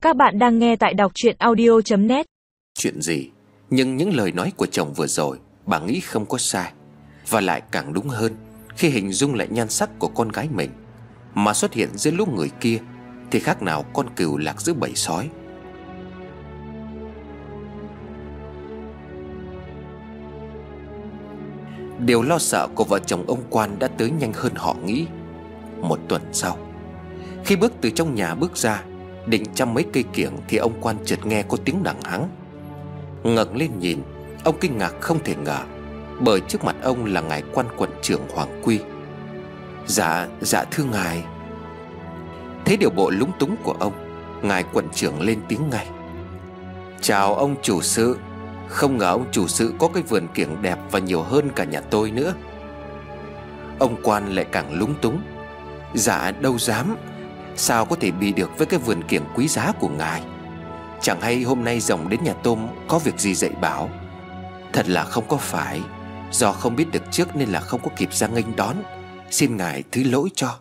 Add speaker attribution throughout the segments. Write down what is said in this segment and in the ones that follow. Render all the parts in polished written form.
Speaker 1: Các bạn đang nghe tại đọc truyện audio.net.
Speaker 2: Chuyện gì? Nhưng những lời nói của chồng vừa rồi bà nghĩ không có sai. Và lại càng đúng hơn khi hình dung lại nhan sắc của con gái mình mà xuất hiện giữa lũ người kia thì khác nào con cừu lạc giữa bầy sói. Điều lo sợ của vợ chồng ông Quan đã tới nhanh hơn họ nghĩ. Một tuần sau, khi bước từ trong nhà bước ra định chăm mấy cây kiểng thì ông Quan chợt nghe có tiếng đằng hắng. Ngẩng lên nhìn, ông kinh ngạc không thể ngờ, bởi trước mặt ông là ngài Quan quận trưởng Hoàng Quy. Dạ thưa ngài. Thấy điều bộ lúng túng của ông, ngài quận trưởng lên tiếng ngay: Chào ông chủ sự. Không ngờ ông chủ sự có cái vườn kiểng đẹp và nhiều hơn cả nhà tôi nữa. Ông Quan lại càng lúng túng: Dạ đâu dám, sao có thể bị được với cái vườn kiểng quý giá của ngài. Chẳng hay hôm nay rồng đến nhà tôm có việc gì dạy bảo. Thật là không có phải, do không biết được trước nên là không có kịp ra nghênh đón. Xin ngài thứ lỗi cho.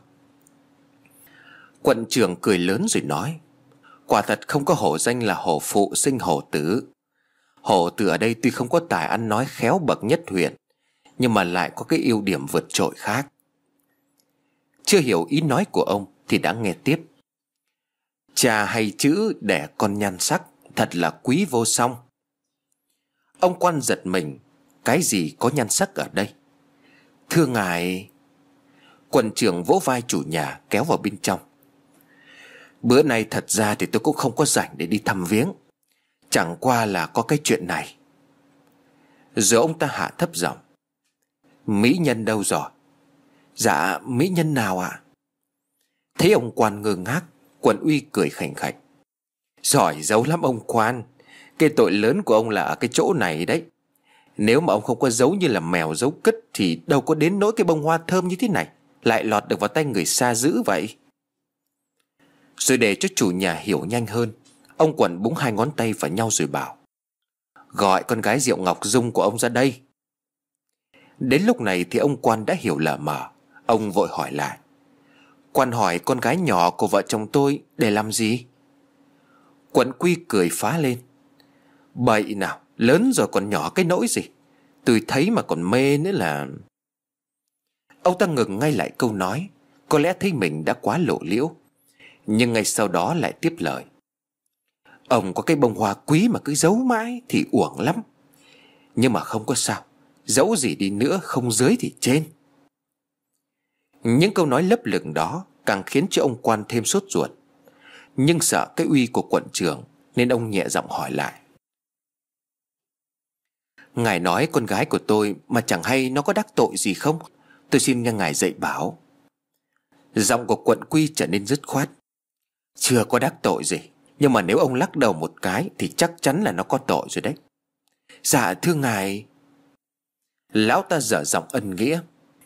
Speaker 2: Quận trưởng cười lớn rồi nói: Quả thật không có hổ danh là hổ phụ sinh hổ tử. Hổ tử ở đây tuy không có tài ăn nói khéo bậc nhất huyện, nhưng mà lại có cái ưu điểm vượt trội khác. Chưa hiểu ý nói của ông thì đã nghe tiếp: Cha hay chữ đẻ con nhan sắc, thật là quý vô song. Ông Quan giật mình: Cái gì có nhan sắc ở đây? Thưa ngài. Quận trưởng vỗ vai chủ nhà kéo vào bên trong: Bữa nay thật ra thì tôi cũng không có rảnh để đi thăm viếng, chẳng qua là có cái chuyện này. Rồi ông ta hạ thấp giọng: Mỹ nhân đâu rồi? Dạ mỹ nhân nào ạ? Thấy ông Quan ngơ ngác, Quận Uy cười khành khạch: Giỏi giấu lắm ông Quan. Cái tội lớn của ông là ở cái chỗ này đấy. Nếu mà ông không có giấu như là mèo giấu cứt thì đâu có đến nỗi cái bông hoa thơm như thế này lại lọt được vào tay người xa dữ vậy. Rồi để cho chủ nhà hiểu nhanh hơn, ông Quận búng hai ngón tay vào nhau rồi bảo: Gọi con gái Diệu Ngọc Dung của ông ra đây. Đến lúc này thì ông Quan đã hiểu lờ mờ. Ông vội hỏi lại: Quan hỏi con gái nhỏ của vợ chồng tôi để làm gì? Quận Quy cười phá lên: Bậy nào, lớn rồi còn nhỏ cái nỗi gì. Tôi thấy mà còn mê nữa là... Ông ta ngừng ngay lại câu nói, có lẽ thấy mình đã quá lộ liễu. Nhưng ngay sau đó lại tiếp lời: Ông có cái bông hoa quý mà cứ giấu mãi thì uổng lắm. Nhưng mà không có sao, dẫu gì đi nữa không dưới thì trên. Những câu nói lấp lửng đó càng khiến cho ông Quan thêm sốt ruột. Nhưng sợ cái uy của quận trưởng nên ông nhẹ giọng hỏi lại: Ngài nói con gái của tôi mà chẳng hay nó có đắc tội gì không? Tôi xin nghe ngài dạy bảo. Giọng của Quận Quy trở nên dứt khoát: Chưa có đắc tội gì, nhưng mà nếu ông lắc đầu một cái thì chắc chắn là nó có tội rồi đấy. Dạ thưa ngài. Lão ta dở giọng ân nghĩa: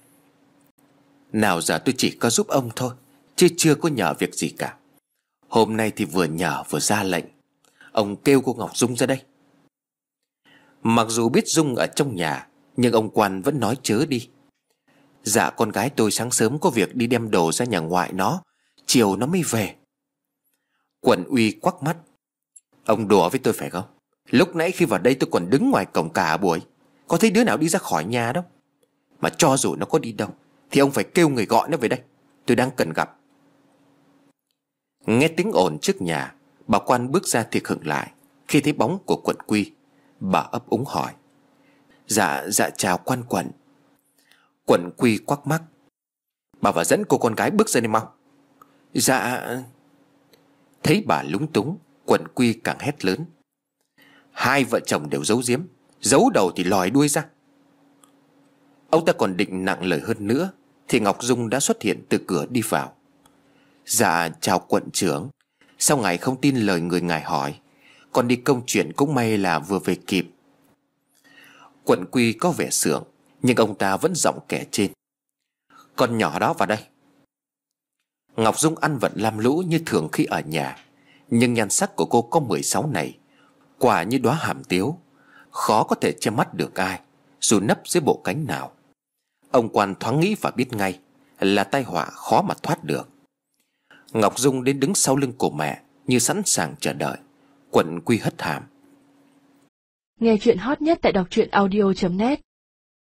Speaker 2: Nào giờ tôi chỉ có giúp ông thôi, chứ chưa có nhờ việc gì cả. Hôm nay thì vừa nhờ vừa ra lệnh. Ông kêu cô Ngọc Dung ra đây. Mặc dù biết Dung ở trong nhà, nhưng ông Quan vẫn nói chớ đi. Dạ con gái tôi sáng sớm có việc đi đem đồ ra nhà ngoại nó, chiều nó mới về. Quận Uy quắc mắt: Ông đùa với tôi phải không? Lúc nãy khi vào đây tôi còn đứng ngoài cổng cả buổi, có thấy đứa nào đi ra khỏi nhà đâu. Mà cho dù nó có đi đâu thì ông phải kêu người gọi nó về đây, tôi đang cần gặp. Nghe tiếng ồn trước nhà, bà Quan bước ra thì khựng lại khi thấy bóng của Quận Quy. Bà ấp úng hỏi: Dạ chào Quan quận. Quận Quy quắc mắt: Bà vào dẫn cô con gái bước ra đây mau. Dạ. Thấy bà lúng túng, Quận Quy càng hét lớn: Hai vợ chồng đều giấu giếm, giấu đầu thì lòi đuôi ra. Ông ta còn định nặng lời hơn nữa thì Ngọc Dung đã xuất hiện từ cửa đi vào. Dạ chào quận trưởng. Sao ngài không tin lời người ngài hỏi? Còn đi công chuyện cũng may là vừa về kịp. Quận Quy có vẻ sượng, nhưng ông ta vẫn giọng kẻ trên: Con nhỏ đó vào đây. Ngọc Dung ăn vận lam lũ như thường khi ở nhà, nhưng nhan sắc của cô có 16 này quả như đóa hàm tiếu, khó có thể che mắt được ai, dù nấp dưới bộ cánh nào. Ông Quan thoáng nghĩ và biết ngay là tai họa khó mà thoát được. Ngọc Dung đến đứng sau lưng của mẹ, như sẵn sàng chờ đợi. Quận Quy hất hàm.
Speaker 3: Nghe chuyện hot nhất tại đọc truyện audio.net.